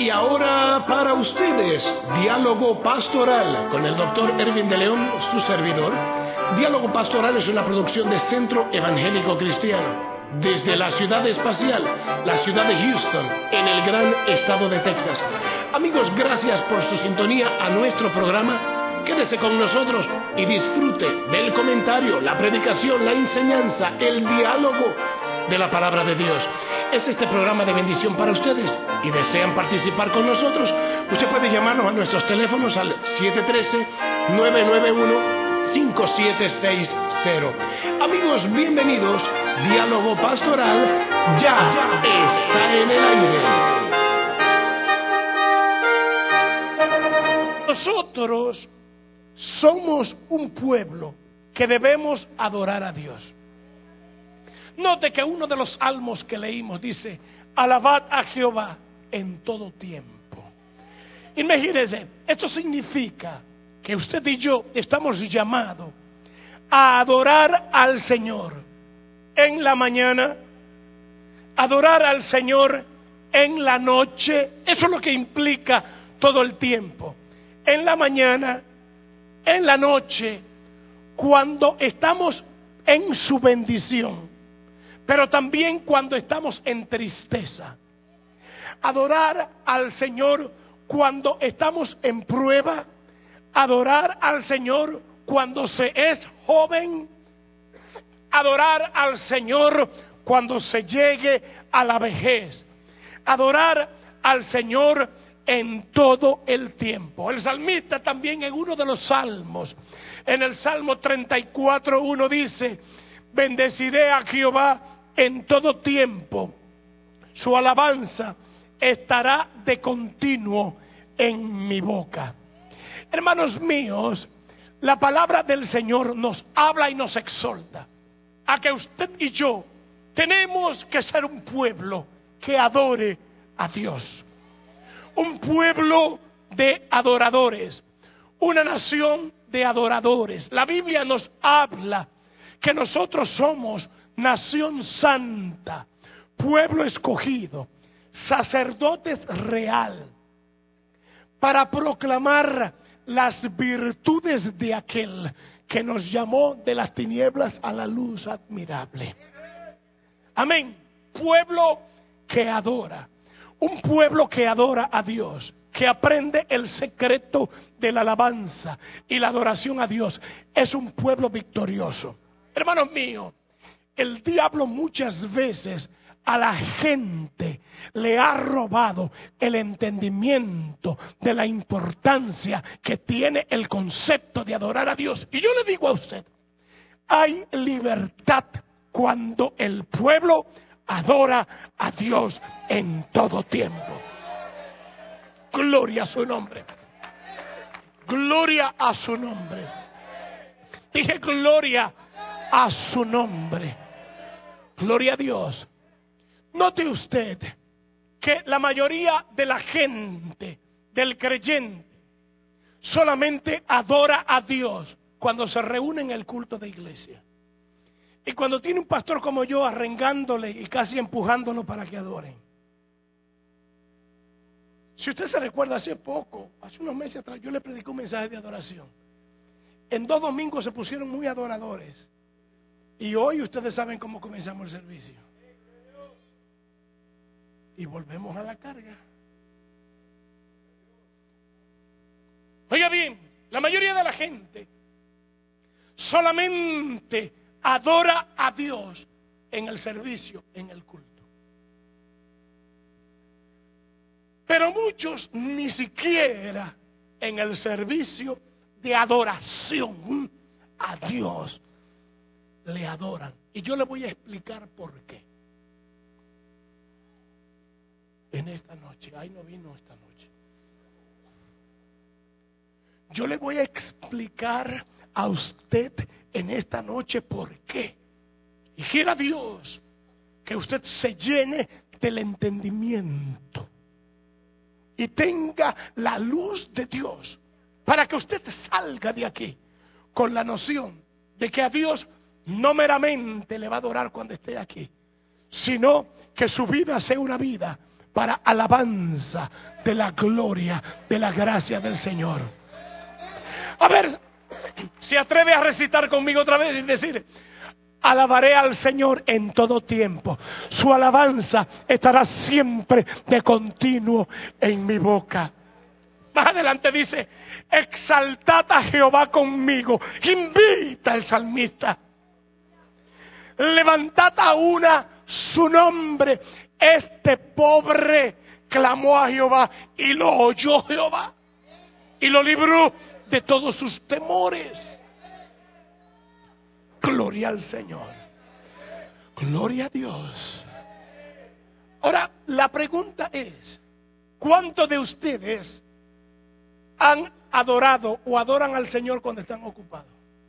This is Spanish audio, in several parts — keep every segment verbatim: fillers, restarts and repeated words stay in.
Y ahora para ustedes, Diálogo Pastoral con el doctor Erwin de León, su servidor. Diálogo Pastoral es una producción de Centro Evangélico Cristiano, desde la ciudad espacial, la ciudad de Houston, en el gran estado de Texas. Amigos, gracias por su sintonía a nuestro programa. Quédese con nosotros y disfrute del comentario, la predicación, la enseñanza, el diálogo de la palabra de Dios. Es este programa de bendición para ustedes y desean participar con nosotros. Usted puede llamarnos a nuestros teléfonos al siete uno tres, nueve nueve uno, cinco siete seis cero. Amigos, bienvenidos. Diálogo Pastoral ya, ya está en el aire. Nosotros somos un pueblo que debemos adorar a Dios. Note que uno de los salmos que leímos dice: alabad a Jehová en todo tiempo. Imagínense, esto significa que usted y yo estamos llamados a adorar al Señor en la mañana, adorar al Señor en la noche. Eso es lo que implica todo el tiempo. En la mañana, en la noche, cuando estamos en su bendición, pero también cuando estamos en tristeza. Adorar al Señor cuando estamos en prueba. Adorar al Señor cuando se es joven. Adorar al Señor cuando se llegue a la vejez. Adorar al Señor en todo el tiempo. El salmista también en uno de los salmos, en el Salmo treinta y cuatro uno dice: bendeciré a Jehová en todo tiempo, su alabanza estará de continuo en mi boca. Hermanos míos, la palabra del Señor nos habla y nos exhorta a que usted y yo tenemos que ser un pueblo que adore a Dios. Un pueblo de adoradores, una nación de adoradores. La Biblia nos habla que nosotros somos nación santa, pueblo escogido, sacerdotes real, para proclamar las virtudes de aquel que nos llamó de las tinieblas a la luz admirable. Amén. Pueblo que adora, un pueblo que adora a Dios, que aprende el secreto de la alabanza y la adoración a Dios, es un pueblo victorioso. Hermanos míos, el diablo muchas veces a la gente le ha robado el entendimiento de la importancia que tiene el concepto de adorar a Dios. Y yo le digo a usted, hay libertad cuando el pueblo adora a Dios en todo tiempo. Gloria a su nombre. Gloria a su nombre. Dije gloria a su nombre. Gloria a Dios. Note usted que la mayoría de la gente, del creyente, solamente adora a Dios cuando se reúne en el culto de iglesia. Y cuando tiene un pastor como yo arrengándole y casi empujándolo para que adoren. Si usted se recuerda, hace poco, hace unos meses atrás, yo le prediqué un mensaje de adoración. En dos domingos se pusieron muy adoradores. Y hoy ustedes saben cómo comenzamos el servicio. Y volvemos a la carga. Oiga bien, la mayoría de la gente solamente adora a Dios en el servicio, en el culto. Pero muchos ni siquiera en el servicio de adoración a Dios le adoran. Y yo le voy a explicar por qué. En esta noche, ay, no vino esta noche. Yo le voy a explicar a usted en esta noche por qué. Y quiera Dios que usted se llene del entendimiento y tenga la luz de Dios para que usted salga de aquí con la noción de que a Dios no meramente le va a adorar cuando esté aquí, sino que su vida sea una vida para alabanza de la gloria, de la gracia del Señor. A ver, se atreve a recitar conmigo otra vez y decir: alabaré al Señor en todo tiempo. Su alabanza estará siempre de continuo en mi boca. Más adelante dice: exaltad a Jehová conmigo. Invita el salmista. Levantad a una su nombre. Este pobre clamó a Jehová y lo oyó Jehová y lo libró de todos sus temores. Gloria al Señor. Gloria a Dios. Ahora, la pregunta es: ¿cuántos de ustedes han adorado o adoran al Señor cuando están ocupados?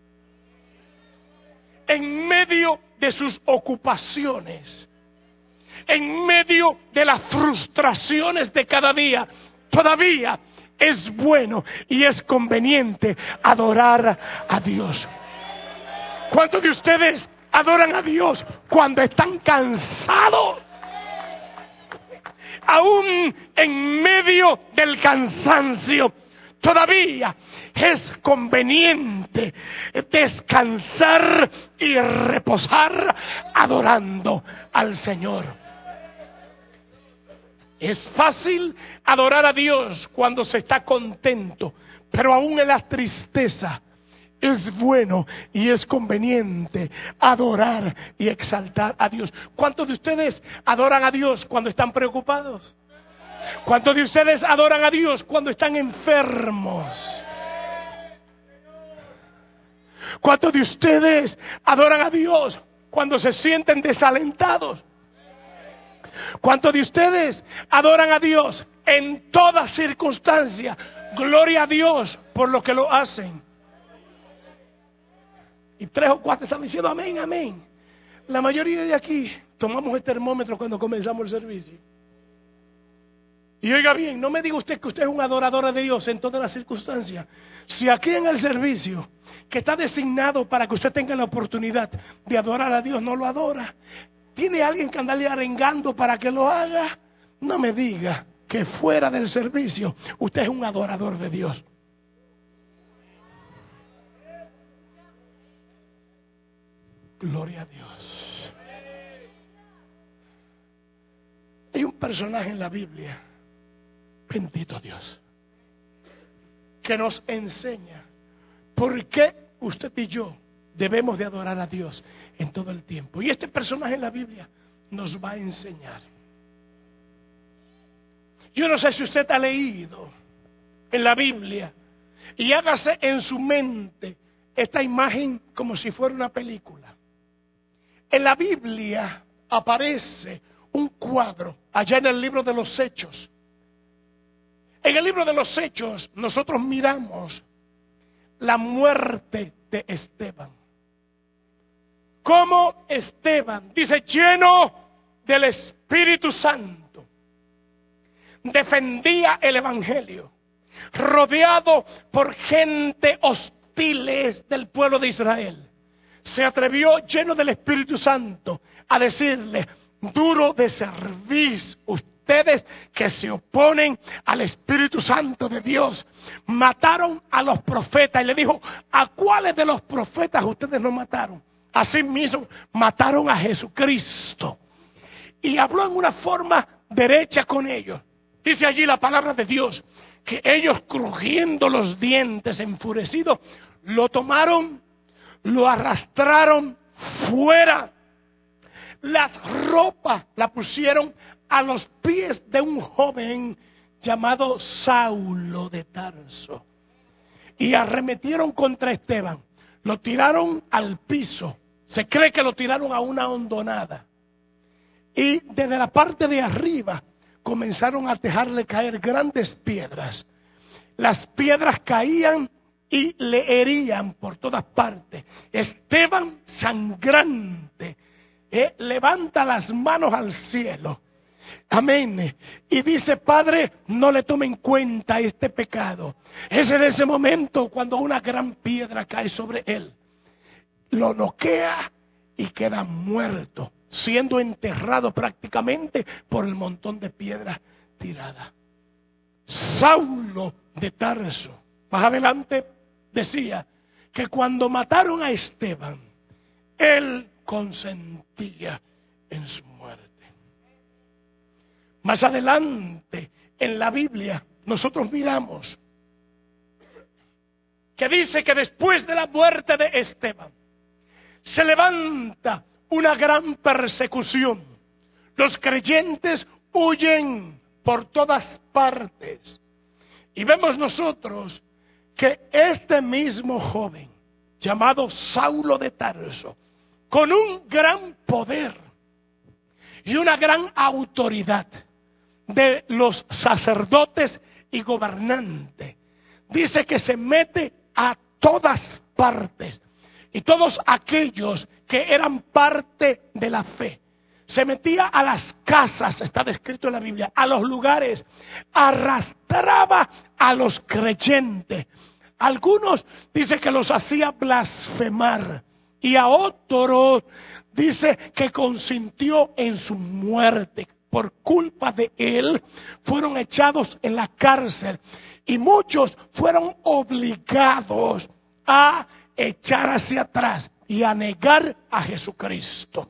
En medio de sus ocupaciones, en medio de las frustraciones de cada día, todavía es bueno y es conveniente adorar a Dios. ¿Cuántos de ustedes adoran a Dios cuando están cansados? Aún en medio del cansancio, todavía es conveniente descansar y reposar adorando al Señor. Es fácil adorar a Dios cuando se está contento, pero aún en la tristeza es bueno y es conveniente adorar y exaltar a Dios. ¿Cuántos de ustedes adoran a Dios cuando están preocupados? ¿Cuántos de ustedes adoran a Dios cuando están enfermos? ¿Cuántos de ustedes adoran a Dios cuando se sienten desalentados? ¿Cuántos de ustedes adoran a Dios en toda circunstancia? Gloria a Dios por lo que lo hacen. Y tres o cuatro están diciendo amén, amén. La mayoría de aquí tomamos el termómetro cuando comenzamos el servicio. Y oiga bien, no me diga usted que usted es un adorador de Dios en todas las circunstancias. Si aquí en el servicio, que está designado para que usted tenga la oportunidad de adorar a Dios, no lo adora, ¿tiene alguien que andarle arengando para que lo haga? No me diga que fuera del servicio usted es un adorador de Dios. Gloria a Dios. Hay un personaje en la Biblia, bendito Dios, que nos enseña por qué usted y yo debemos de adorar a Dios en todo el tiempo. Y este personaje en la Biblia nos va a enseñar. Yo no sé si usted ha leído en la Biblia y hágase en su mente esta imagen como si fuera una película. En la Biblia aparece un cuadro allá en el libro de los Hechos. En el libro de los Hechos nosotros miramos la muerte de Esteban. Cómo Esteban, dice, lleno del Espíritu Santo, defendía el Evangelio, rodeado por gente hostiles del pueblo de Israel. Se atrevió, lleno del Espíritu Santo, a decirle: duro de cerviz, ustedes que se oponen al Espíritu Santo de Dios, mataron a los profetas. Y le dijo: ¿a cuáles de los profetas ustedes no mataron? Asimismo, mataron a Jesucristo. Y habló en una forma derecha con ellos. Dice allí la palabra de Dios, que ellos, crujiendo los dientes, enfurecidos, lo tomaron, lo arrastraron fuera. Las ropas la pusieron a los pies de un joven llamado Saulo de Tarso. Y arremetieron contra Esteban. Lo tiraron al piso. Se cree que lo tiraron a una hondonada. Y desde la parte de arriba comenzaron a dejarle caer grandes piedras. Las piedras caían y le herían por todas partes. Esteban, sangrante, eh, levanta las manos al cielo. Amén. Y dice: Padre, no le tome en cuenta este pecado. Es en ese momento cuando una gran piedra cae sobre él. Lo noquea y queda muerto. siendo enterrado prácticamente por el montón de piedras tiradas. Saulo de Tarso, más adelante decía que cuando mataron a Esteban, él consentía en su muerte. Más adelante en la Biblia nosotros miramos que dice que después de la muerte de Esteban se levanta una gran persecución. Los creyentes huyen por todas partes. Y vemos nosotros que este mismo joven, llamado Saulo de Tarso, con un gran poder y una gran autoridad de los sacerdotes y gobernantes, dice que se mete a todas partes. Y todos aquellos que eran parte de la fe, se metía a las casas, está descrito en la Biblia, a los lugares, arrastraba a los creyentes. Algunos dice que los hacía blasfemar y a otros dice que consintió en su muerte. Por culpa de él fueron echados en la cárcel y muchos fueron obligados a echar hacia atrás y a negar a Jesucristo.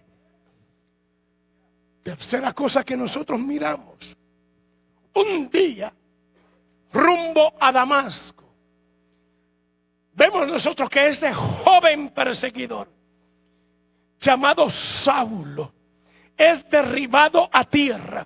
Tercera cosa que nosotros miramos. Un día, rumbo a Damasco, vemos nosotros que ese joven perseguidor, llamado Saulo, es derribado a tierra.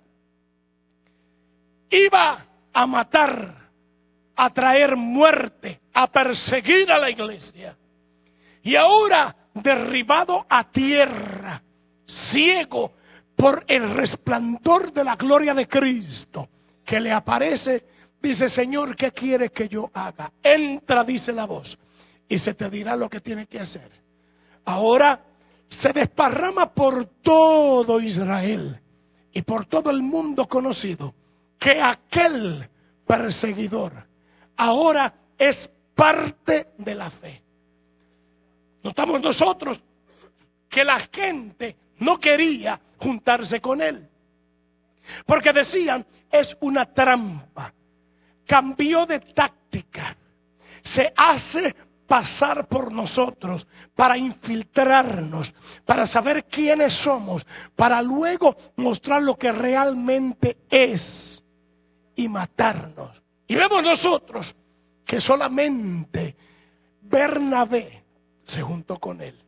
Iba a matar, a traer muerte, a perseguir a la iglesia. Y ahora, derribado a tierra, ciego por el resplandor de la gloria de Cristo, que le aparece, dice: Señor, ¿qué quieres que yo haga? Entra, dice la voz, y se te dirá lo que tienes que hacer. Ahora se desparrama por todo Israel y por todo el mundo conocido que aquel perseguidor ahora es parte de la fe. Notamos nosotros que la gente no quería juntarse con él, porque decían: es una trampa. Cambió de táctica, se hace pasar por nosotros para infiltrarnos, para saber quiénes somos, para luego mostrar lo que realmente es y matarnos. Y vemos nosotros que solamente Bernabé se juntó con él.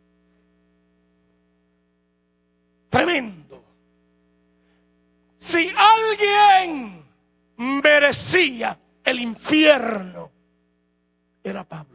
Tremendo. Si alguien merecía el infierno, era Pablo.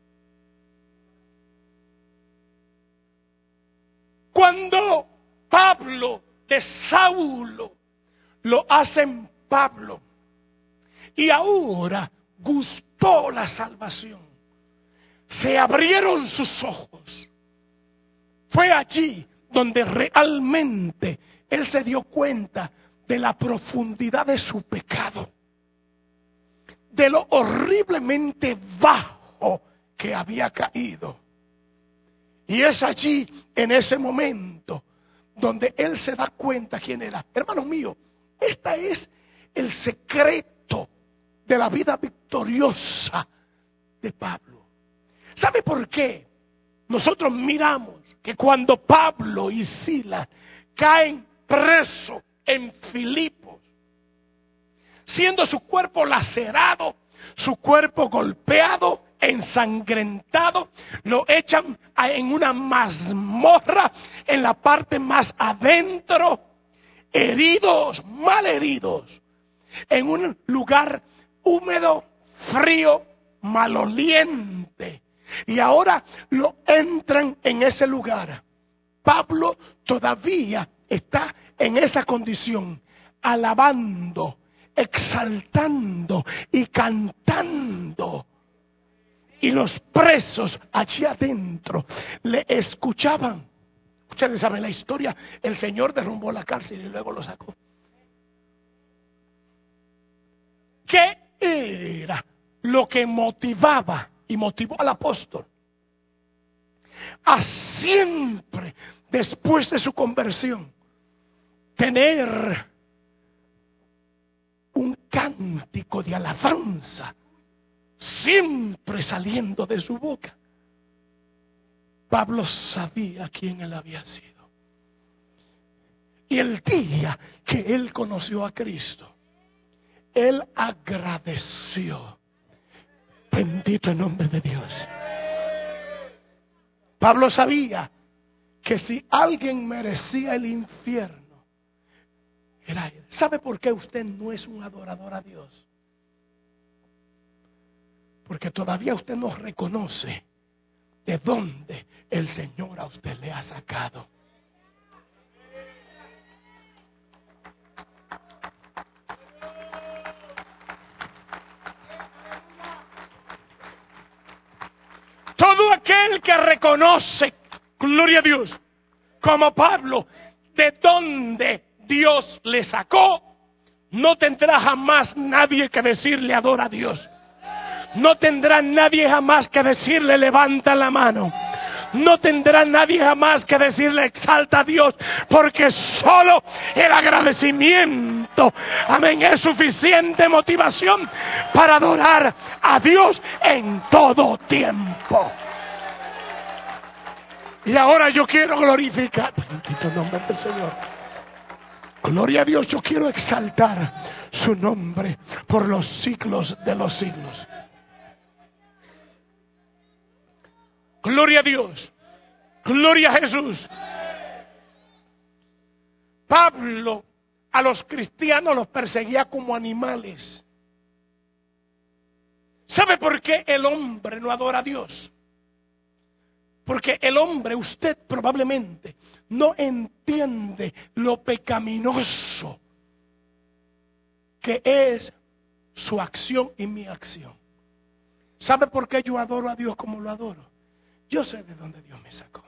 Cuando Pablo de Saulo lo hacen Pablo, y ahora gustó la salvación, se abrieron sus ojos. Fue allí donde realmente él se dio cuenta de la profundidad de su pecado, de lo horriblemente bajo que había caído. Y es allí, en ese momento, donde él se da cuenta quién era. Hermanos míos, este es el secreto de la vida victoriosa de Pablo. ¿Sabe por qué? Nosotros miramos que cuando Pablo y Silas caen presos en Filipos, siendo su cuerpo lacerado, su cuerpo golpeado, ensangrentado, lo echan en una mazmorra en la parte más adentro, heridos, mal heridos, en un lugar húmedo, frío, maloliente. Y ahora lo entran en ese lugar. Pablo todavía está en esa condición, alabando, exaltando y cantando. Y los presos allí adentro le escuchaban. Ustedes saben la historia, el Señor derrumbó la cárcel y luego lo sacó. ¿Qué era lo que motivaba y motivó al apóstol a siempre después de su conversión, tener un cántico de alabanza siempre saliendo de su boca. Pablo sabía quién él había sido. Y el día que él conoció a Cristo, él agradeció. Bendito el nombre de Dios. Pablo sabía que si alguien merecía el infierno, era él. ¿Sabe por qué usted no es un adorador a Dios? Porque todavía usted no reconoce de dónde el Señor a usted le ha sacado. Todo aquel que reconoce, gloria a Dios, como Pablo, de dónde Dios le sacó, no tendrá jamás nadie que decirle adora a Dios. No tendrá nadie jamás que decirle levanta la mano. No tendrá nadie jamás que decirle exalta a Dios, porque solo el agradecimiento, amén, es suficiente motivación para adorar a Dios en todo tiempo. Y ahora yo quiero glorificar, bendito nombre del Señor. Gloria a Dios, yo quiero exaltar su nombre por los siglos de los siglos. Gloria a Dios. Gloria a Jesús. Pablo a los cristianos los perseguía como animales. ¿Sabe por qué el hombre no adora a Dios? Porque el hombre, usted probablemente no entiende lo pecaminoso que es su acción y mi acción. ¿Sabe por qué yo adoro a Dios como lo adoro? Yo sé de dónde Dios me sacó.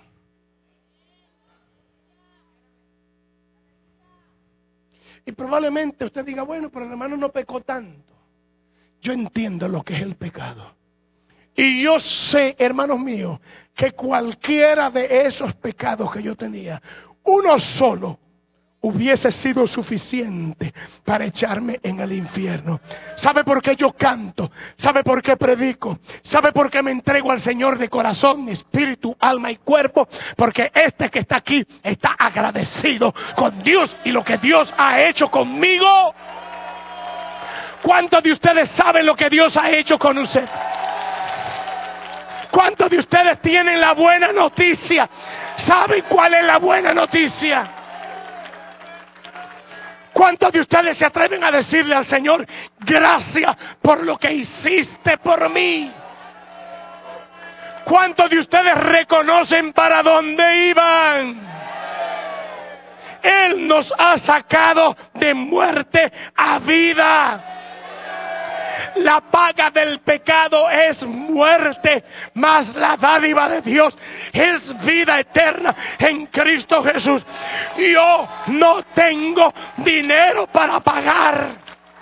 Y probablemente usted diga, bueno, pero el hermano no pecó tanto. Yo entiendo lo que es el pecado. Y yo sé, hermanos míos, que cualquiera de esos pecados que yo tenía, uno solo, hubiese sido suficiente para echarme en el infierno. ¿Sabe por qué yo canto? ¿Sabe por qué predico? ¿Sabe por qué me entrego al Señor de corazón, espíritu, alma y cuerpo? Porque este que está aquí está agradecido con Dios y lo que Dios ha hecho conmigo. ¿Cuántos de ustedes saben lo que Dios ha hecho con usted? ¿Cuántos de ustedes tienen la buena noticia? ¿Saben cuál es la buena noticia? ¿Cuántos de ustedes se atreven a decirle al Señor, gracias por lo que hiciste por mí? ¿Cuántos de ustedes reconocen para dónde iban? Él nos ha sacado de muerte a vida. La paga del pecado es muerte, mas la dádiva de Dios es vida eterna en Cristo Jesús. Yo no tengo dinero para pagar.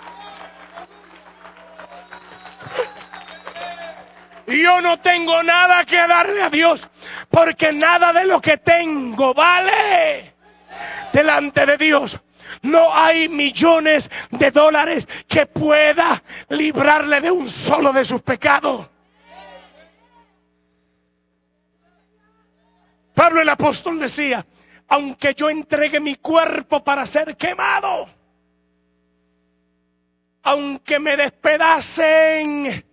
Yo no tengo nada que darle a Dios, porque nada de lo que tengo vale delante de Dios. No hay millones de dólares que pueda librarle de un solo de sus pecados. Pablo el apóstol decía, aunque yo entregue mi cuerpo para ser quemado, aunque me despedacen,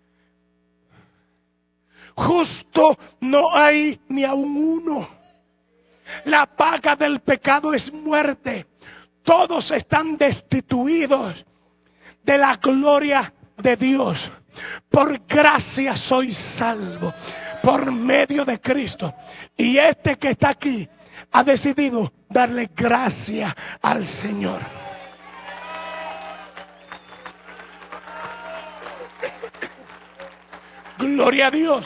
justo no hay ni aun uno. La paga del pecado es muerte. Todos están destituidos de la gloria de Dios. Por gracia soy salvo, por medio de Cristo. Y este que está aquí ha decidido darle gracia al Señor. Gloria a Dios.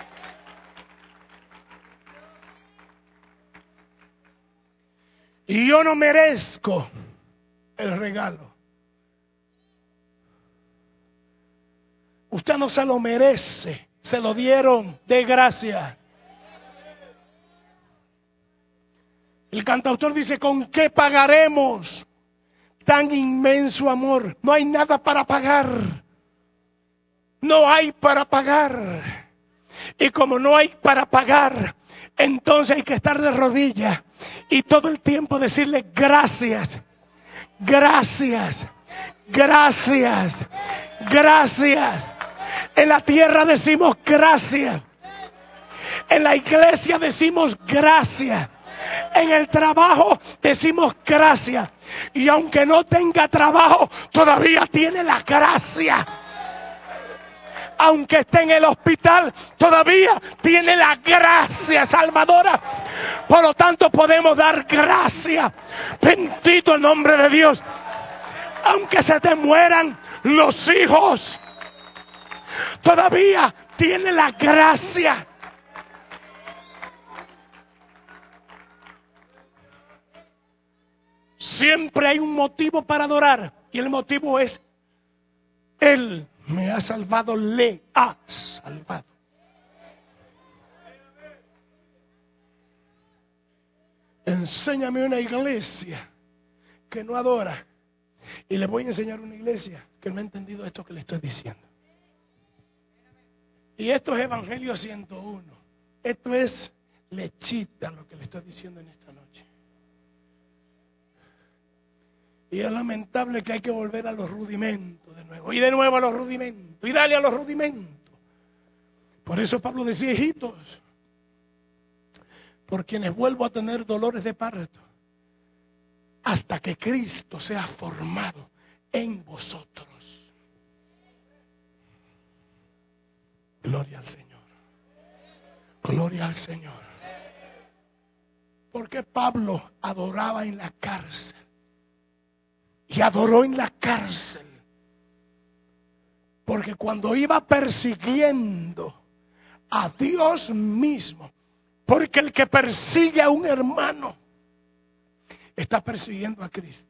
Y yo no merezco el regalo. Usted no se lo merece. Se lo dieron de gracia. El cantautor dice, ¿con qué pagaremos tan inmenso amor? No hay nada para pagar. No hay para pagar. Y como no hay para pagar, entonces hay que estar de rodillas y todo el tiempo decirle gracias, gracias, gracias, gracias. En la tierra decimos gracias. En la iglesia decimos gracias. En el trabajo decimos gracias. Y aunque no tenga trabajo, todavía tiene la gracia. Aunque esté en el hospital, todavía tiene la gracia salvadora. Por lo tanto, podemos dar gracias. Bendito el nombre de Dios. Aunque se te mueran los hijos, todavía tiene la gracia. Siempre hay un motivo para adorar. Y el motivo es: Él me ha salvado, le ha salvado. Enséñame una iglesia que no adora. Y le voy a enseñar una iglesia que no ha entendido esto que le estoy diciendo. Y esto es Evangelio ciento uno. Esto es lechita lo que le estoy diciendo en esta noche. Y es lamentable que hay que volver a los rudimentos de nuevo. Y de nuevo a los rudimentos. Y dale a los rudimentos. Por eso Pablo decía: hijitos, por quienes vuelvo a tener dolores de parto, hasta que Cristo sea formado en vosotros. Gloria al Señor. Gloria al Señor. ¿Por qué Pablo adoraba en la cárcel? Y adoró en la cárcel. Porque cuando iba persiguiendo a Dios mismo, porque el que persigue a un hermano está persiguiendo a Cristo.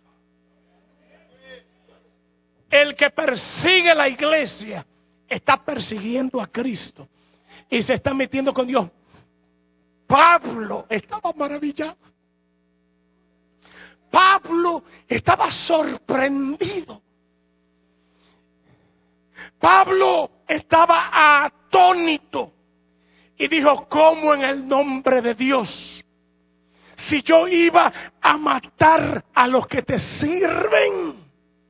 El que persigue la iglesia está persiguiendo a Cristo y se está metiendo con Dios. Pablo estaba maravillado. Pablo estaba sorprendido. Pablo estaba atónito y dijo: ¿cómo en el nombre de Dios? Si yo iba a matar a los que te sirven,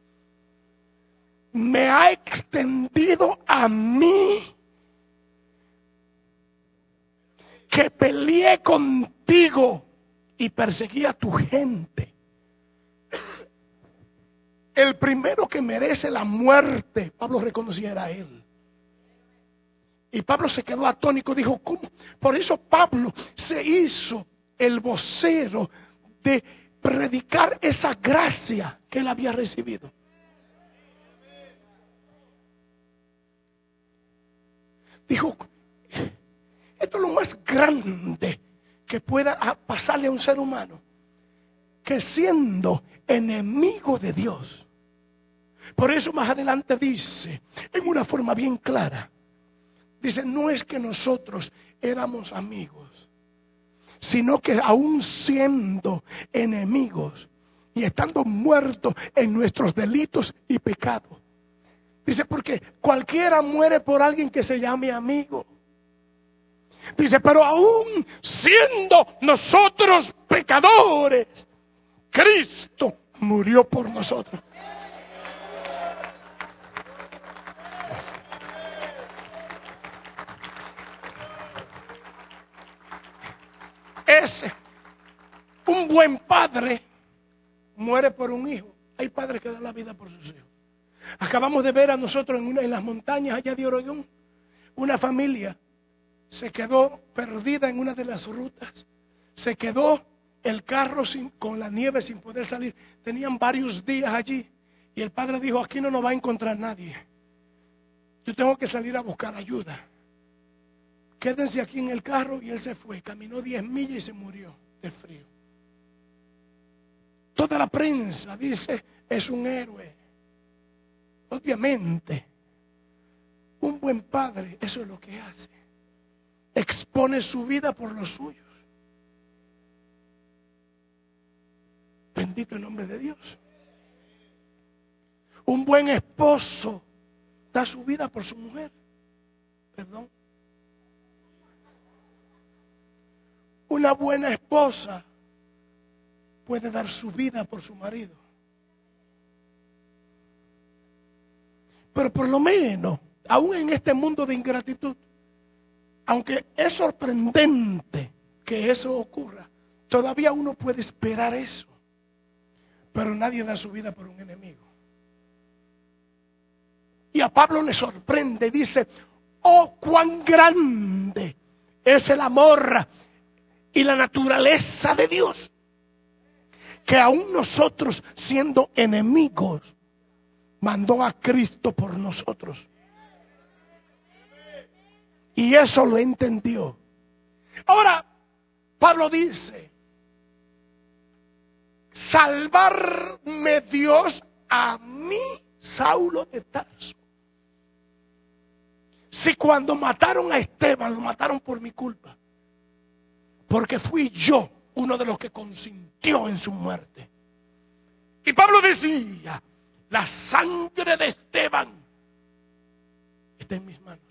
me ha extendido a mí, que peleé contigo y perseguí a tu gente. El primero que merece la muerte, Pablo reconocía, era él. Y Pablo se quedó atónico, dijo: ¿cómo? Por eso Pablo se hizo el vocero de predicar esa gracia que él había recibido. Dijo: esto es lo más grande que pueda pasarle a un ser humano, que siendo enemigo de Dios. Por eso más adelante dice, en una forma bien clara, dice: no es que nosotros éramos amigos, sino que aún siendo enemigos y estando muertos en nuestros delitos y pecados. Dice: porque cualquiera muere por alguien que se llame amigo. Dice: pero aún siendo nosotros pecadores, Cristo murió por nosotros. Ese, un buen padre muere por un hijo. Hay padres que dan la vida por sus hijos. Acabamos de ver a nosotros en, una, en las montañas allá de Oregón, una familia se quedó perdida en una de las rutas. Se quedó el carro sin, con la nieve sin poder salir. Tenían varios días allí y el padre dijo: aquí no nos va a encontrar nadie. Yo tengo que salir a buscar ayuda. Quédense aquí en el carro. Y él se fue, caminó diez millas y se murió de frío. Toda la prensa dice: es un héroe. Obviamente, un buen padre eso es lo que hace. Expone su vida por los suyos. Bendito el nombre de Dios. Un buen esposo da su vida por su mujer. Perdón. Una buena esposa puede dar su vida por su marido. Pero por lo menos, aún en este mundo de ingratitud, aunque es sorprendente que eso ocurra, todavía uno puede esperar eso. Pero nadie da su vida por un enemigo. Y a Pablo le sorprende, dice, oh, cuán grande es el amor y la naturaleza de Dios, que aún nosotros, siendo enemigos, mandó a Cristo por nosotros. Y eso lo entendió. Ahora, Pablo dice, salvarme Dios a mí, Saulo de Tarso. Si cuando mataron a Esteban, lo mataron por mi culpa, porque fui yo uno de los que consintió en su muerte. Y Pablo decía, la sangre de Esteban está en mis manos.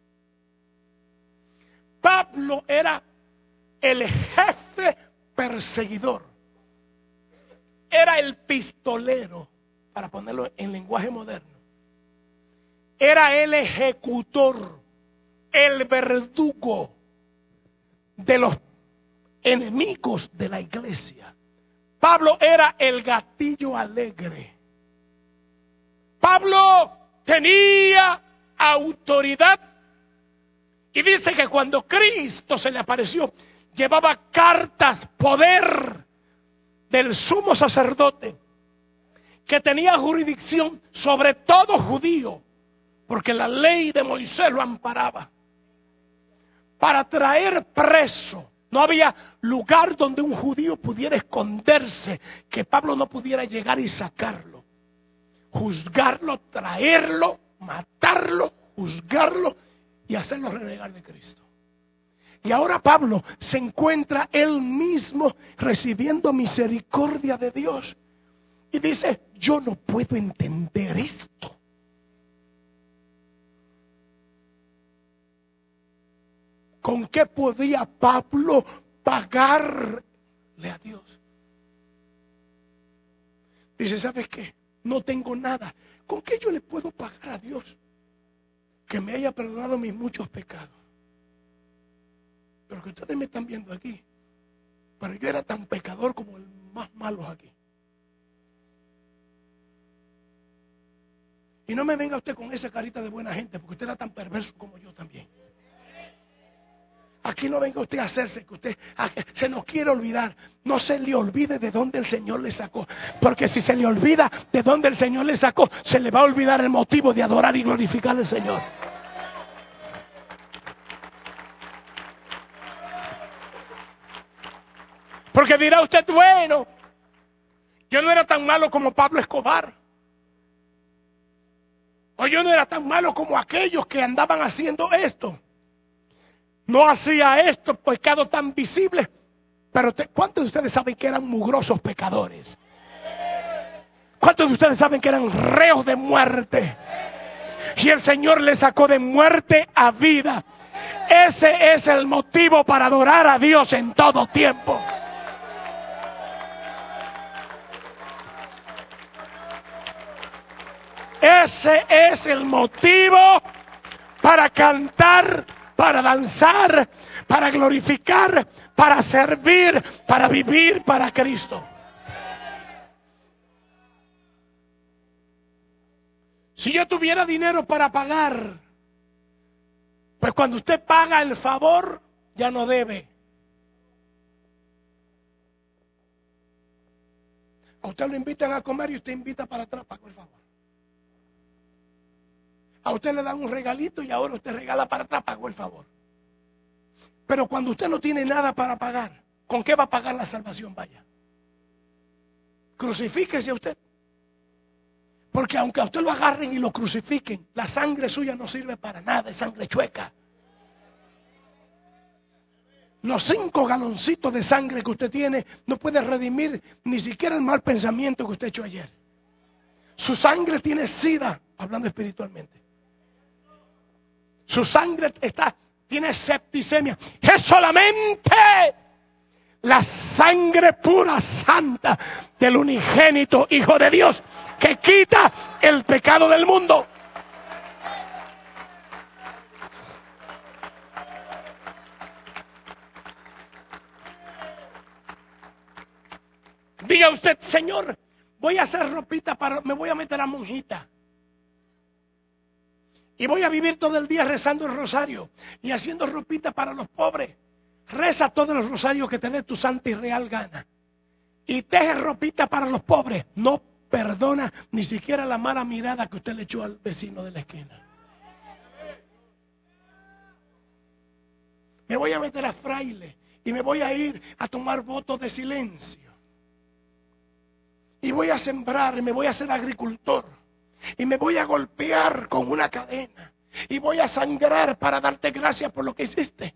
Pablo era el jefe perseguidor, era el pistolero, para ponerlo en lenguaje moderno, era el ejecutor, el verdugo de los enemigos de la iglesia. Pablo era el gatillo alegre. Pablo tenía autoridad y dice que cuando Cristo se le apareció, llevaba cartas, poder del sumo sacerdote, que tenía jurisdicción sobre todo judío, porque la ley de Moisés lo amparaba, para traer preso. No había lugar donde un judío pudiera esconderse, que Pablo no pudiera llegar y sacarlo, juzgarlo, traerlo, matarlo, juzgarlo y hacerlo renegar de Cristo. Y ahora Pablo se encuentra él mismo recibiendo misericordia de Dios y dice, yo no puedo entender esto. ¿Con qué podía Pablo pagarle a Dios? Dice, ¿sabes qué? No tengo nada. ¿Con qué yo le puedo pagar a Dios que me haya perdonado mis muchos pecados? Pero que ustedes me están viendo aquí. Pero yo era tan pecador como el más malo aquí. Y no me venga usted con esa carita de buena gente, porque usted era tan perverso como yo también. Aquí no venga usted a hacerse que usted se nos quiere olvidar. No se le olvide de dónde el Señor le sacó. Porque si se le olvida de dónde el Señor le sacó, se le va a olvidar el motivo de adorar y glorificar al Señor. Porque dirá usted, bueno, yo no era tan malo como Pablo Escobar. O yo no era tan malo como aquellos que andaban haciendo esto. No hacía estos pecados tan visibles. Pero te, ¿cuántos de ustedes saben que eran mugrosos pecadores? ¿Cuántos de ustedes saben que eran reos de muerte? Y el Señor les sacó de muerte a vida. Ese es el motivo para adorar a Dios en todo tiempo. Ese es el motivo para cantar, para danzar, para glorificar, para servir, para vivir para Cristo. Si yo tuviera dinero para pagar, pues cuando usted paga el favor, ya no debe. A usted lo invitan a comer y usted invita para atrás, pagó el favor. A usted le dan un regalito y ahora usted regala para atrás, pagó el favor. Pero cuando usted no tiene nada para pagar, ¿con qué va a pagar la salvación? Vaya, crucifíquese a usted. Porque aunque a usted lo agarren y lo crucifiquen, la sangre suya no sirve para nada, es sangre chueca. Los cinco galoncitos de sangre que usted tiene no puede redimir ni siquiera el mal pensamiento que usted echó ayer. Su sangre tiene sida, hablando espiritualmente. Su sangre está, tiene septicemia. Es solamente la sangre pura, santa, del unigénito Hijo de Dios, que quita el pecado del mundo. Diga usted, Señor, voy a hacer ropita para, me voy a meter a monjita. Y voy a vivir todo el día rezando el rosario y haciendo ropita para los pobres. Reza todos los rosarios que te dé tu santa y real gana. Y teje ropita para los pobres. No perdona ni siquiera la mala mirada que usted le echó al vecino de la esquina. Me voy a meter a fraile y me voy a ir a tomar votos de silencio. Y voy a sembrar, y me voy a hacer agricultor. Y me voy a golpear con una cadena. Y voy a sangrar para darte gracias por lo que hiciste.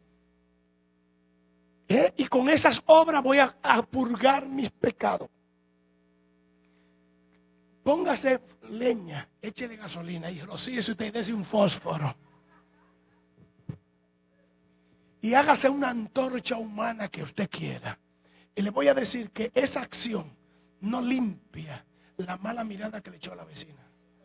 ¿Eh? Y con esas obras voy a, a purgar mis pecados. Póngase leña, échele gasolina y rocíese usted y dése un fósforo. Y hágase una antorcha humana que usted quiera. Y le voy a decir que esa acción no limpia la mala mirada que le echó a la vecina.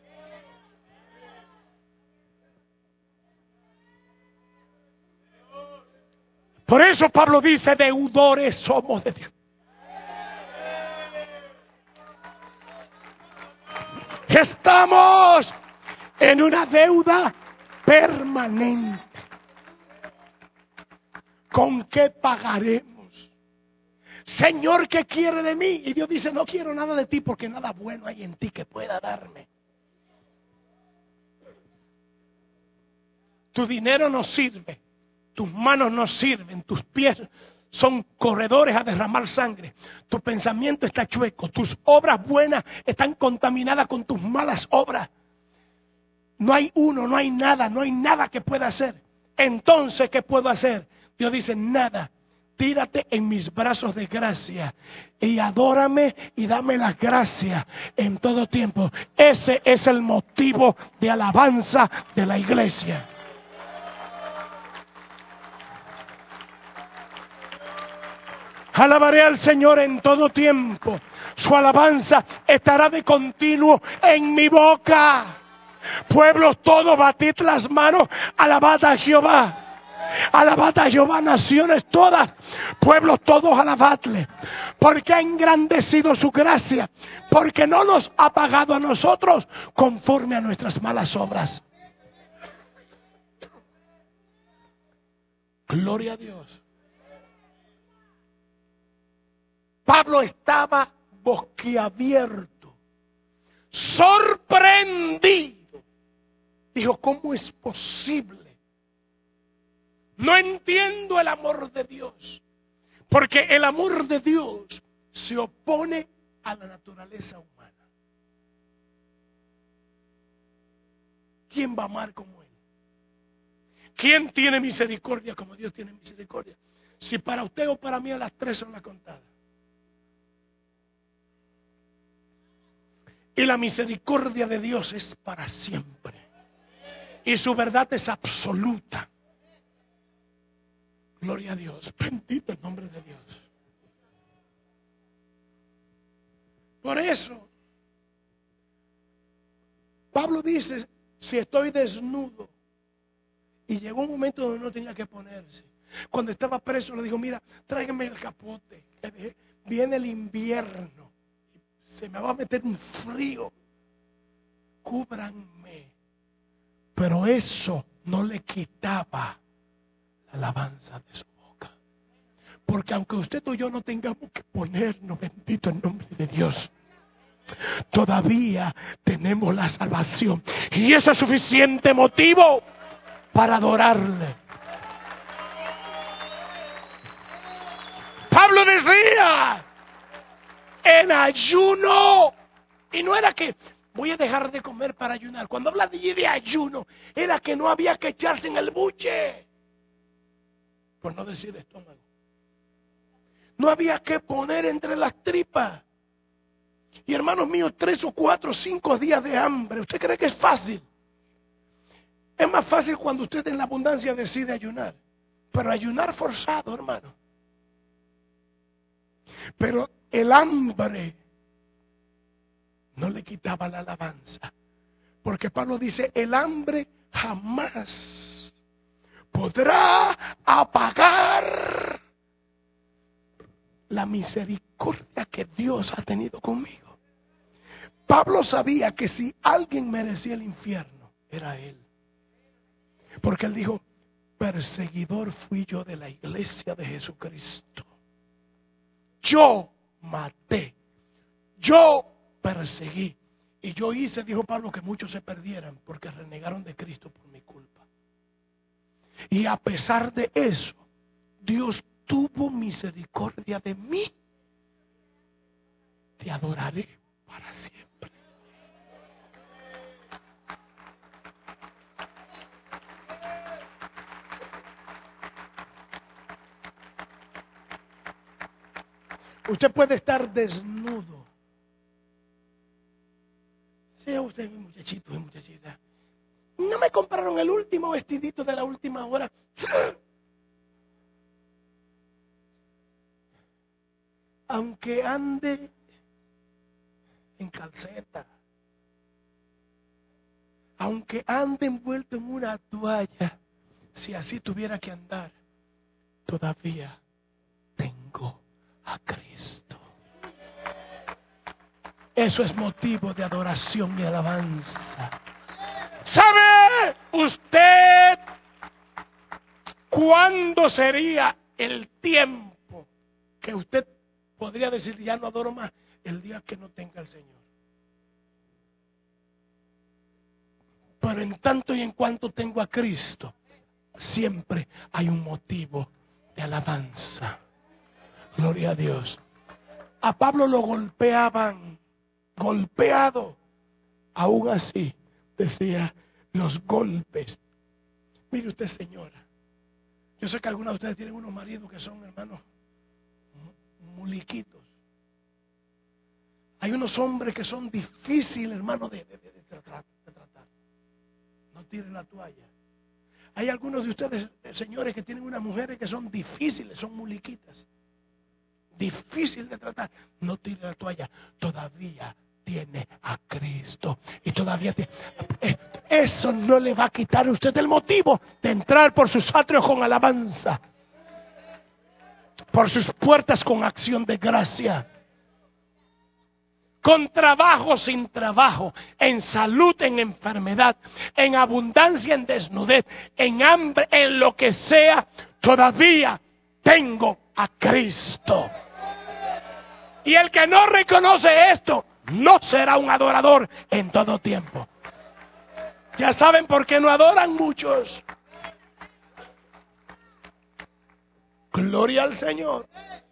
Por eso Pablo dice, deudores somos de Dios. Estamos en una deuda permanente. ¿Con qué pagaremos? Señor, ¿qué quiere de mí? Y Dios dice, no quiero nada de ti porque nada bueno hay en ti que pueda darme. Tu dinero no sirve, tus manos no sirven, tus pies son corredores a derramar sangre, tu pensamiento está chueco, tus obras buenas están contaminadas con tus malas obras. No hay uno, no hay nada, no hay nada que pueda hacer. Entonces, ¿qué puedo hacer? Dios dice, nada. Tírate en mis brazos de gracia y adórame y dame las gracias en todo tiempo. Ese es el motivo de alabanza de la iglesia. Alabaré al Señor en todo tiempo. Su alabanza estará de continuo en mi boca. Pueblos todos, batid las manos, alabad a Jehová. Alabad a Jehová, naciones todas, pueblos todos, alabadle, porque ha engrandecido su gracia, porque no nos ha pagado a nosotros conforme a nuestras malas obras. Gloria a Dios. Pablo estaba boquiabierto, sorprendido. Dijo, ¿cómo es posible? No entiendo el amor de Dios, porque el amor de Dios se opone a la naturaleza humana. ¿Quién va a amar como Él? ¿Quién tiene misericordia como Dios tiene misericordia? Si para usted o para mí las tres son las contadas. Y la misericordia de Dios es para siempre. Y su verdad es absoluta. Gloria a Dios. Bendito el nombre de Dios. Por eso, Pablo dice, si estoy desnudo, y llegó un momento donde no tenía que ponerse. Cuando estaba preso le dijo, mira, tráigame el capote. Le dije, viene el invierno, se me va a meter un frío. Cúbranme. Pero eso no le quitaba la alabanza de su boca. Porque aunque usted o yo no tengamos que ponernos, bendito el nombre de Dios, todavía tenemos la salvación. Y eso es suficiente motivo para adorarle. Pablo decía, en ayuno. Y no era que voy a dejar de comer para ayunar. Cuando habla de, de ayuno, era que no había que echarse en el buche. Por no decir estómago. no había que poner entre las tripas. Y hermanos míos, tres o cuatro o cinco días de hambre, ¿usted cree que es fácil? Es más fácil cuando usted en la abundancia decide ayunar. Pero ayunar forzado, hermano. Pero el hambre no le quitaba la alabanza. Porque Pablo dice, el hambre jamás podrá apagar la misericordia que Dios ha tenido conmigo. Pablo sabía que si alguien merecía el infierno, era él. Porque él dijo, perseguidor fui yo de la iglesia de Jesucristo. Yo maté, yo perseguí. Y yo hice, dijo Pablo, que muchos se perdieran porque renegaron de Cristo por mi culpa. Y a pesar de eso, Dios tuvo misericordia de mí. Te adoraré para siempre. Usted puede estar desnudo. Sea usted mi muchachito y muchachita. No me compraron el último vestidito de la última hora. Aunque ande en calceta, aunque ande envuelto en una toalla, si así tuviera que andar, todavía tengo a Cristo. Eso es motivo de adoración y alabanza. ¿Sabe usted cuándo sería el tiempo que usted podría decir, ya no adoro más? El día que no tenga al Señor. Pero en tanto y en cuanto tengo a Cristo, siempre hay un motivo de alabanza. Gloria a Dios. A Pablo lo golpeaban, golpeado. Aún así, decía, los golpes. Mire usted, señora, yo sé que algunos de ustedes tienen unos maridos que son hermanos muliquitos. Hay unos hombres que son difíciles, hermano, de, de, de, de, tratar, de tratar. No tiren la toalla. Hay algunos de ustedes, señores, que tienen unas mujeres que son difíciles, son muliquitas. Difícil de tratar. No tiren la toalla. Todavía tiene a Cristo. Y todavía tiene... Eso no le va a quitar a usted el motivo de entrar por sus atrios con alabanza. Por sus puertas con acción de gracia. Con trabajo, sin trabajo, en salud, en enfermedad, en abundancia, en desnudez, en hambre, en lo que sea, todavía tengo a Cristo. Y el que no reconoce esto, no será un adorador en todo tiempo. Ya saben por qué no adoran muchos. Gloria al Señor.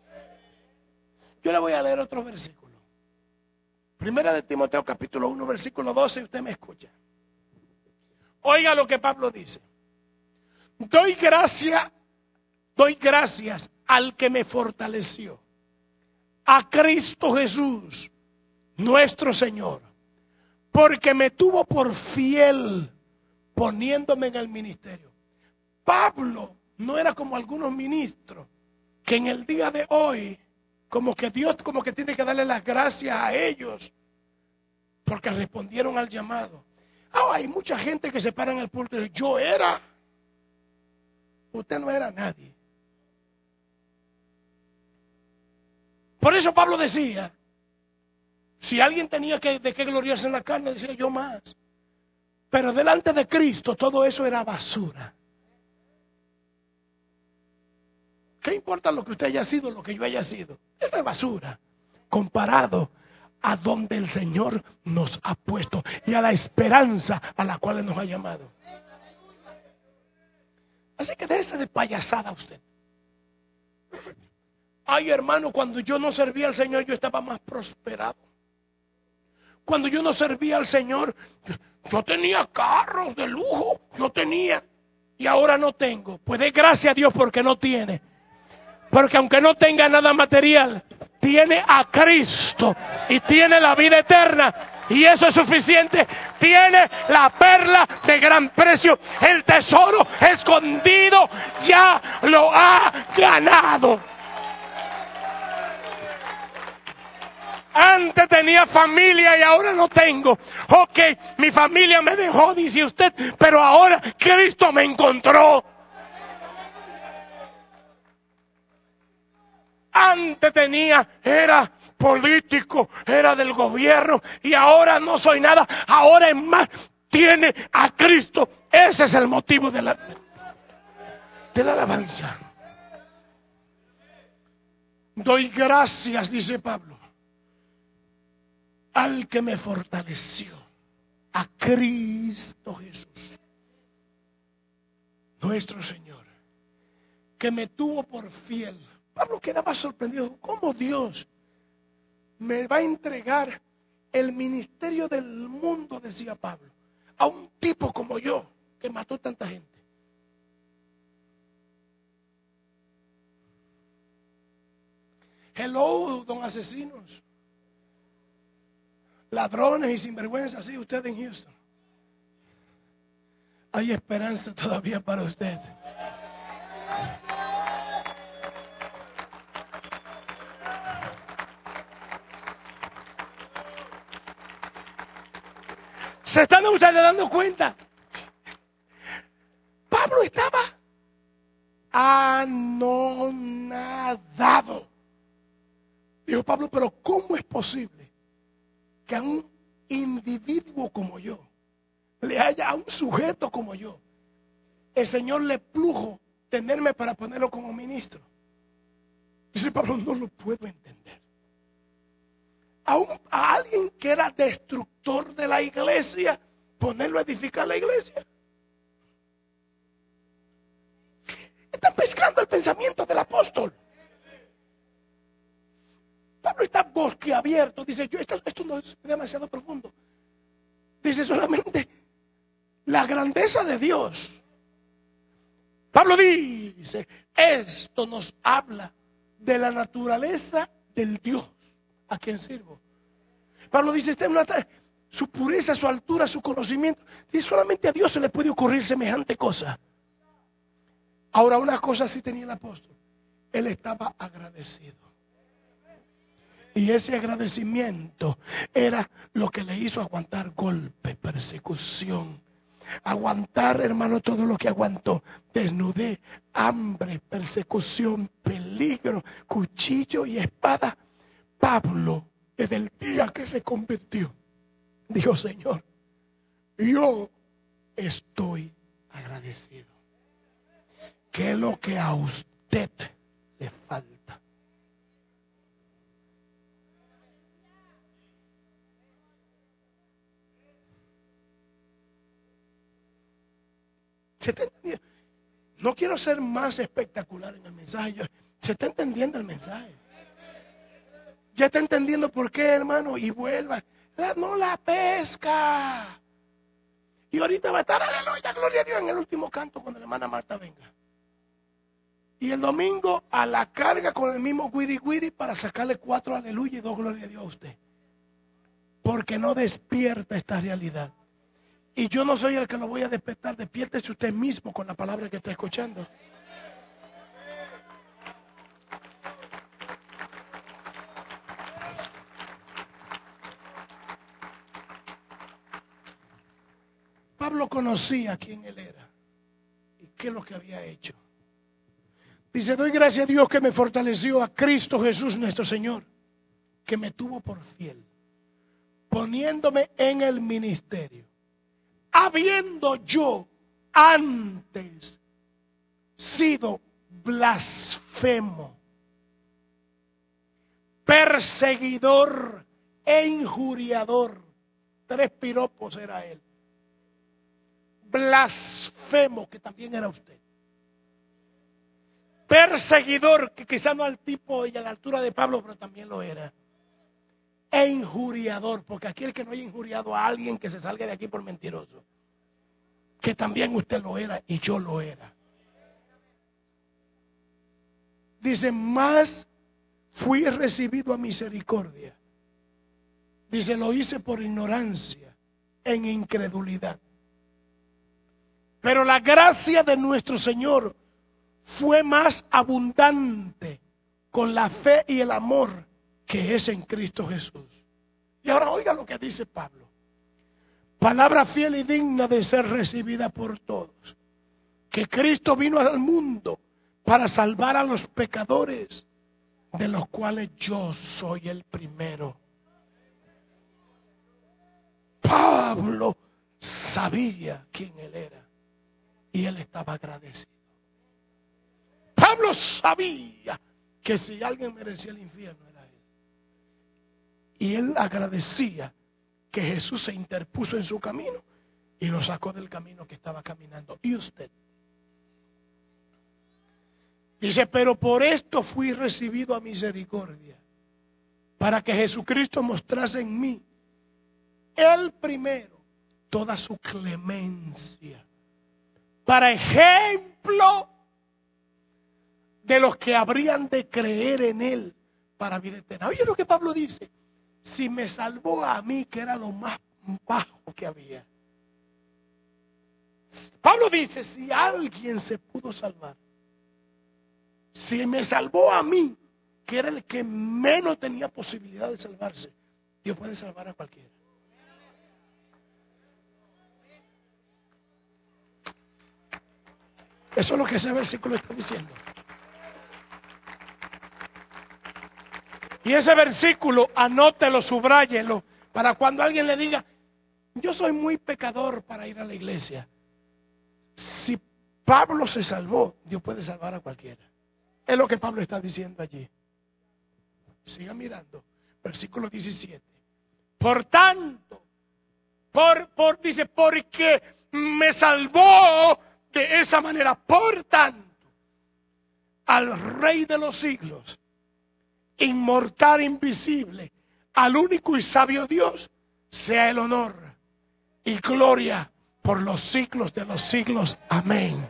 Yo le voy a leer otro versículo. Primera de Timoteo capítulo uno versículo doce, y usted me escucha. Oiga lo que Pablo dice. Doy gracia, doy gracias al que me fortaleció, a Cristo Jesús, nuestro Señor, porque me tuvo por fiel poniéndome en el ministerio. Pablo no era como algunos ministros que en el día de hoy como que Dios como que tiene que darle las gracias a ellos porque respondieron al llamado. Oh, hay mucha gente que se para en el púlpito y dice, yo era. Usted no era nadie. Por eso Pablo decía, si alguien tenía que, de qué gloriarse en la carne, decía yo más. Pero delante de Cristo todo eso era basura. ¿Qué importa lo que usted haya sido, lo que yo haya sido? Eso es basura comparado a donde el Señor nos ha puesto y a la esperanza a la cual nos ha llamado. Así que déjese de payasada usted. Ay, hermano, cuando yo no servía al Señor yo estaba más prosperado. Cuando yo no servía al Señor yo, yo tenía carros de lujo, yo tenía y ahora no tengo. Pues dé gracias a Dios porque no tiene. Porque aunque no tenga nada material, tiene a Cristo y tiene la vida eterna. Y eso es suficiente. Tiene la perla de gran precio. El tesoro escondido ya lo ha ganado. Antes tenía familia y ahora no tengo. Ok, mi familia me dejó, dice usted, pero ahora Cristo me encontró. Antes tenía, era político, era del gobierno y ahora no soy nada. Ahora es más, tiene a Cristo. Ese es el motivo de la, de la alabanza. Doy gracias, dice Pablo, al que me fortaleció, a Cristo Jesús, nuestro Señor, que me tuvo por fiel. Pablo quedaba sorprendido. ¿Cómo Dios me va a entregar el ministerio del mundo, decía Pablo, a un tipo como yo, que mató tanta gente? Hello, don asesinos, ladrones y sinvergüenzas, sí, usted en Houston. Hay esperanza todavía para usted. ¿Se están ustedes dando cuenta? Pablo estaba anonadado. Dijo Pablo, pero ¿cómo es posible que a un individuo como yo, le haya a un sujeto como yo, el Señor le plujo tenerme para ponerlo como ministro? Dice Pablo, no lo puedo entender. A, un, a alguien que era destructor de la iglesia, ponerlo a edificar la iglesia. Están pescando el pensamiento del apóstol. Pablo está boquiabierto. Dice, yo esto, esto no es demasiado profundo. Dice solamente la grandeza de Dios. Pablo dice, esto nos habla de la naturaleza del Dios a quien sirvo. Pablo dice, esta es una, su pureza, su altura, su conocimiento. Dice, solamente a Dios se le puede ocurrir semejante cosa. Ahora, una cosa sí tenía el apóstol. Él estaba agradecido. Y ese agradecimiento era lo que le hizo aguantar golpe, persecución. Aguantar, hermano, todo lo que aguantó. Desnudez, hambre, persecución, peligro, cuchillo y espada. Pablo, desde el día que se convirtió, dijo, Señor, yo estoy agradecido. ¿Qué es lo que a usted le falta? ¿Se está entendiendo? No quiero ser más espectacular en el mensaje. ¿Se está entendiendo el mensaje? ¿Ya está entendiendo por qué, hermano? Y vuelva. No la pesca. Y ahorita va a estar, aleluya, gloria a Dios, en el último canto cuando la hermana Marta venga. Y el domingo a la carga con el mismo guiri guiri para sacarle cuatro aleluya y dos gloria a Dios a usted. Porque no despierta esta realidad. Y yo no soy el que lo voy a despertar. Despiértese usted mismo con la palabra que está escuchando. Pablo conocía quién él era y qué es lo que había hecho. Dice, doy gracias a Dios que me fortaleció, a Cristo Jesús nuestro Señor, que me tuvo por fiel, poniéndome en el ministerio, habiendo yo antes sido blasfemo, perseguidor e injuriador. Tres piropos era él. Blasfemo, que también era usted. Perseguidor, que quizá no al tipo y a la altura de Pablo, pero también lo era. E injuriador, porque aquel que no haya injuriado a alguien que se salga de aquí por mentiroso, que también usted lo era y yo lo era. dice, más fui recibido a misericordia. Dice, lo hice por ignorancia, en incredulidad. Pero la gracia de nuestro Señor fue más abundante con la fe y el amor que es en Cristo Jesús. Y ahora oiga lo que dice Pablo. Palabra fiel y digna de ser recibida por todos. Que Cristo vino al mundo para salvar a los pecadores, de los cuales yo soy el primero. Pablo sabía quién él era y él estaba agradecido. Pablo sabía que si alguien merecía el infierno era él. Y él agradecía que Jesús se interpuso en su camino y lo sacó del camino que estaba caminando. ¿Y usted? Dice, pero por esto fui recibido a misericordia, para que Jesucristo mostrase en mí, el primero, toda su clemencia, para ejemplo de los que habrían de creer en él para vida eterna. Oye lo que Pablo dice, si me salvó a mí, que era lo más bajo que había. Pablo dice, si alguien se pudo salvar, si me salvó a mí, que era el que menos tenía posibilidad de salvarse, Dios puede salvar a cualquiera. Eso es lo que ese versículo está diciendo. Y ese versículo, anótelo, subráyelo, para cuando alguien le diga, yo soy muy pecador para ir a la iglesia. Si Pablo se salvó, Dios puede salvar a cualquiera. Es lo que Pablo está diciendo allí. Siga mirando. Versículo diecisiete. Por tanto, por, por, dice, porque me salvó de esa manera. Por tanto, al Rey de los siglos, inmortal, invisible, al único y sabio Dios, sea el honor y gloria por los siglos de los siglos. Amén.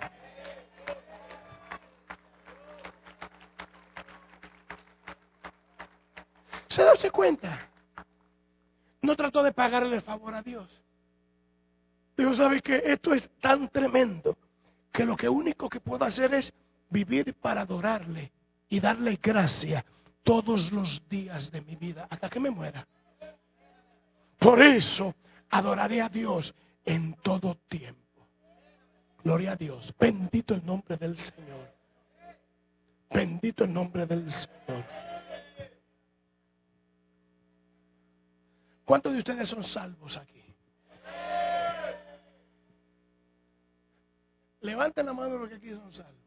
¿Se da cuenta? No trató de pagarle el favor a Dios. Dios sabe que esto es tan tremendo que lo que único que puedo hacer es vivir para adorarle y darle gracia todos los días de mi vida hasta que me muera. Por eso adoraré a Dios en todo tiempo. Gloria a Dios. Bendito el nombre del Señor. Bendito el nombre del Señor. ¿Cuántos de ustedes son salvos aquí? Levanten la mano los que aquí son salvos.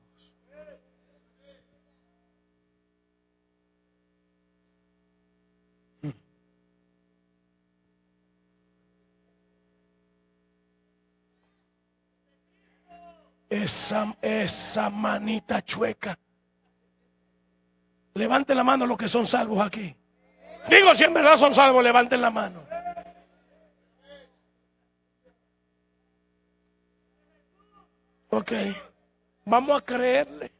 Esa, esa manita chueca. Levanten la mano los que son salvos aquí. Digo, si en verdad son salvos, levanten la mano. Ok, vamos a creerle.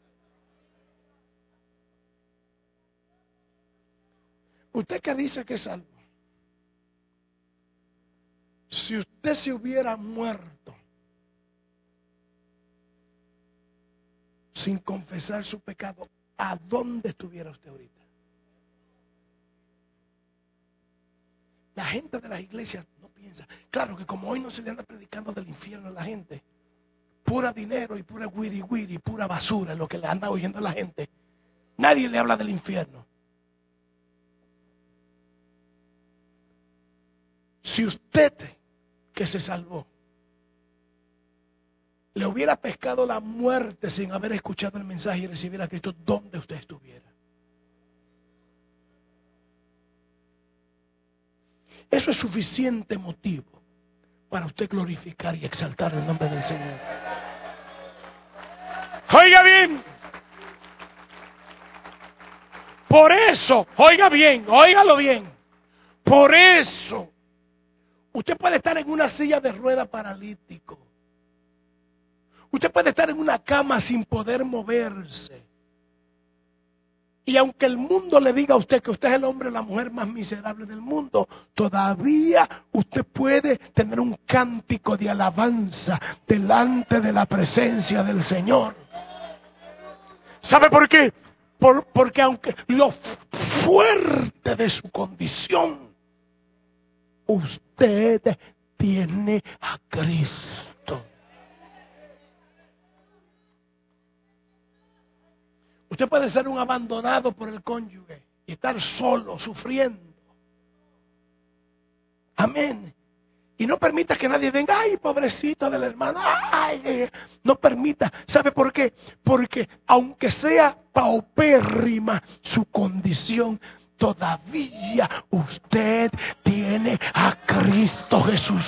Usted que dice que es salvo, si usted se hubiera muerto sin confesar su pecado, ¿a dónde estuviera usted ahorita? La gente de las iglesias no piensa. Claro que como hoy no se le anda predicando del infierno a la gente, pura dinero y pura wiri wiri, pura basura es lo que le anda oyendo a la gente. Nadie le habla del infierno. Si usted que se salvó le hubiera pescado la muerte sin haber escuchado el mensaje y recibir a Cristo, ¿dónde usted estuviera? Eso es suficiente motivo para usted glorificar y exaltar el nombre del Señor. Oiga bien. Por eso, oiga bien, óigalo bien. Por eso, usted puede estar en una silla de rueda paralítico. Usted puede estar en una cama sin poder moverse. Y aunque el mundo le diga a usted que usted es el hombre o la mujer más miserable del mundo, todavía usted puede tener un cántico de alabanza delante de la presencia del Señor. ¿Sabe por qué? Por, porque aunque lo fuerte de su condición, usted tiene a Cristo. Usted puede ser un abandonado por el cónyuge y estar solo, sufriendo. Amén. Y no permita que nadie venga, ay, pobrecito del hermano, ay, no permita. ¿Sabe por qué? Porque aunque sea paupérrima su condición, todavía usted tiene a Cristo Jesús.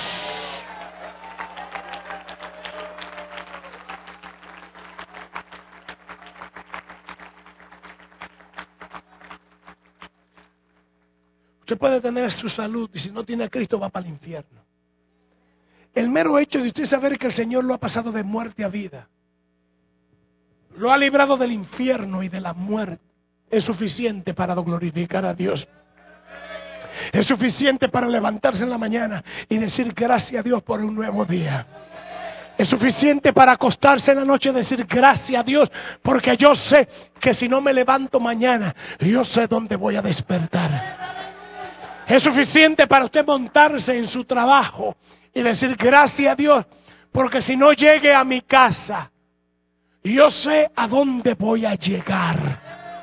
Usted puede tener su salud y si no tiene a Cristo va para el infierno. El mero hecho de usted saber que el Señor lo ha pasado de muerte a vida, lo ha librado del infierno y de la muerte, es suficiente para glorificar a Dios. Es suficiente para levantarse en la mañana y decir gracias a Dios por un nuevo día. Es suficiente para acostarse en la noche y decir gracias a Dios, porque yo sé que si no me levanto mañana, yo sé dónde voy a despertar. Es suficiente para usted montarse en su trabajo y decir gracias a Dios, porque si no llegue a mi casa, yo sé a dónde voy a llegar.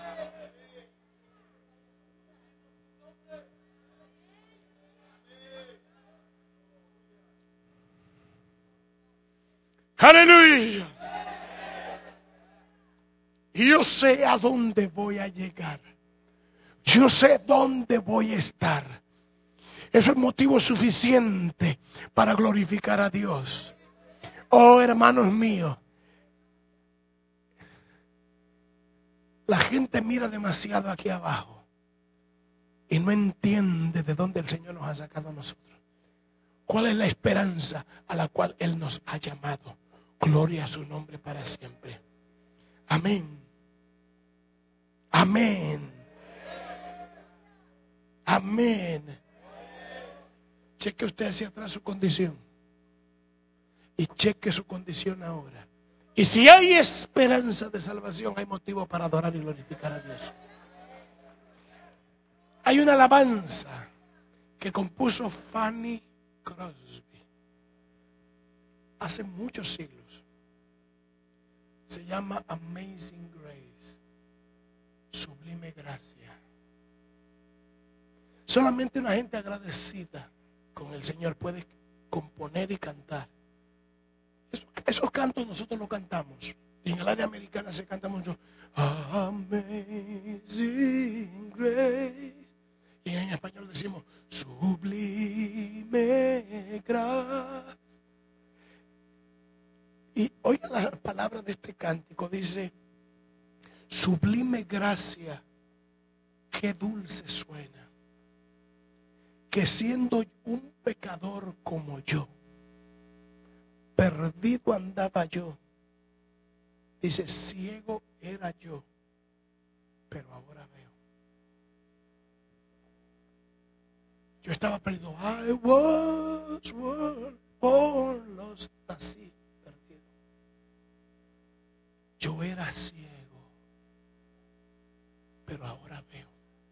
Aleluya. Yo sé a dónde voy a llegar. Yo sé dónde voy a estar. Eso es motivo suficiente para glorificar a Dios. Oh, hermanos míos, la gente mira demasiado aquí abajo y no entiende de dónde el Señor nos ha sacado a nosotros. ¿Cuál es la esperanza a la cual Él nos ha llamado? Gloria a su nombre para siempre. Amén. Amén. Amén. Cheque usted hacia atrás su condición y cheque su condición ahora. Y si hay esperanza de salvación, hay motivo para adorar y glorificar a Dios. Hay una alabanza que compuso Fanny Crosby hace muchos siglos. Se llama Amazing Grace, sublime gracia. Solamente una gente agradecida con el Señor puede componer y cantar. Esos, esos cantos nosotros los cantamos. Y en el área americana se canta mucho Amazing Grace. Y en español decimos sublime gracia. Y oiga la palabra de este cántico, dice sublime gracia, qué dulce suena, que siendo un pecador como yo, perdido andaba yo, dice ciego era yo, pero ahora veo. Yo estaba perdido, I was born lost, así, perdido. Yo era ciego, pero ahora veo.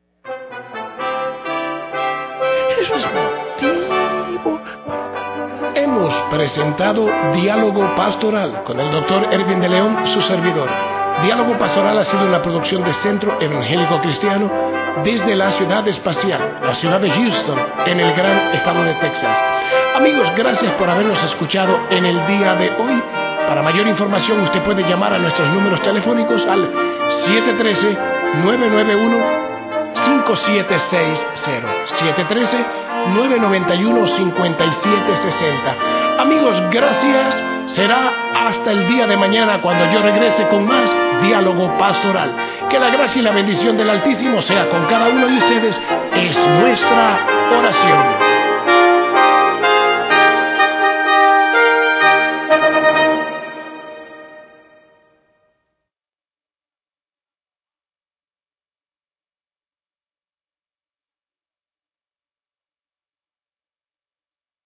Eso es motivo. Hemos presentado Diálogo Pastoral con el doctor Erwin de León, su servidor. Diálogo Pastoral ha sido una producción de Centro Evangélico Cristiano desde la ciudad espacial, la ciudad de Houston, en el gran estado de Texas. Amigos, gracias por habernos escuchado en el día de hoy. Para mayor información, usted puede llamar a nuestros números telefónicos al siete uno tres, nueve nueve uno, cinco siete seis cero, siete uno tres, nueve nueve uno, cinco siete seis cero. Amigos, gracias. Será hasta el día de mañana cuando yo regrese con más Diálogo Pastoral. Que la gracia y la bendición del Altísimo sea con cada uno de ustedes. Es nuestra oración.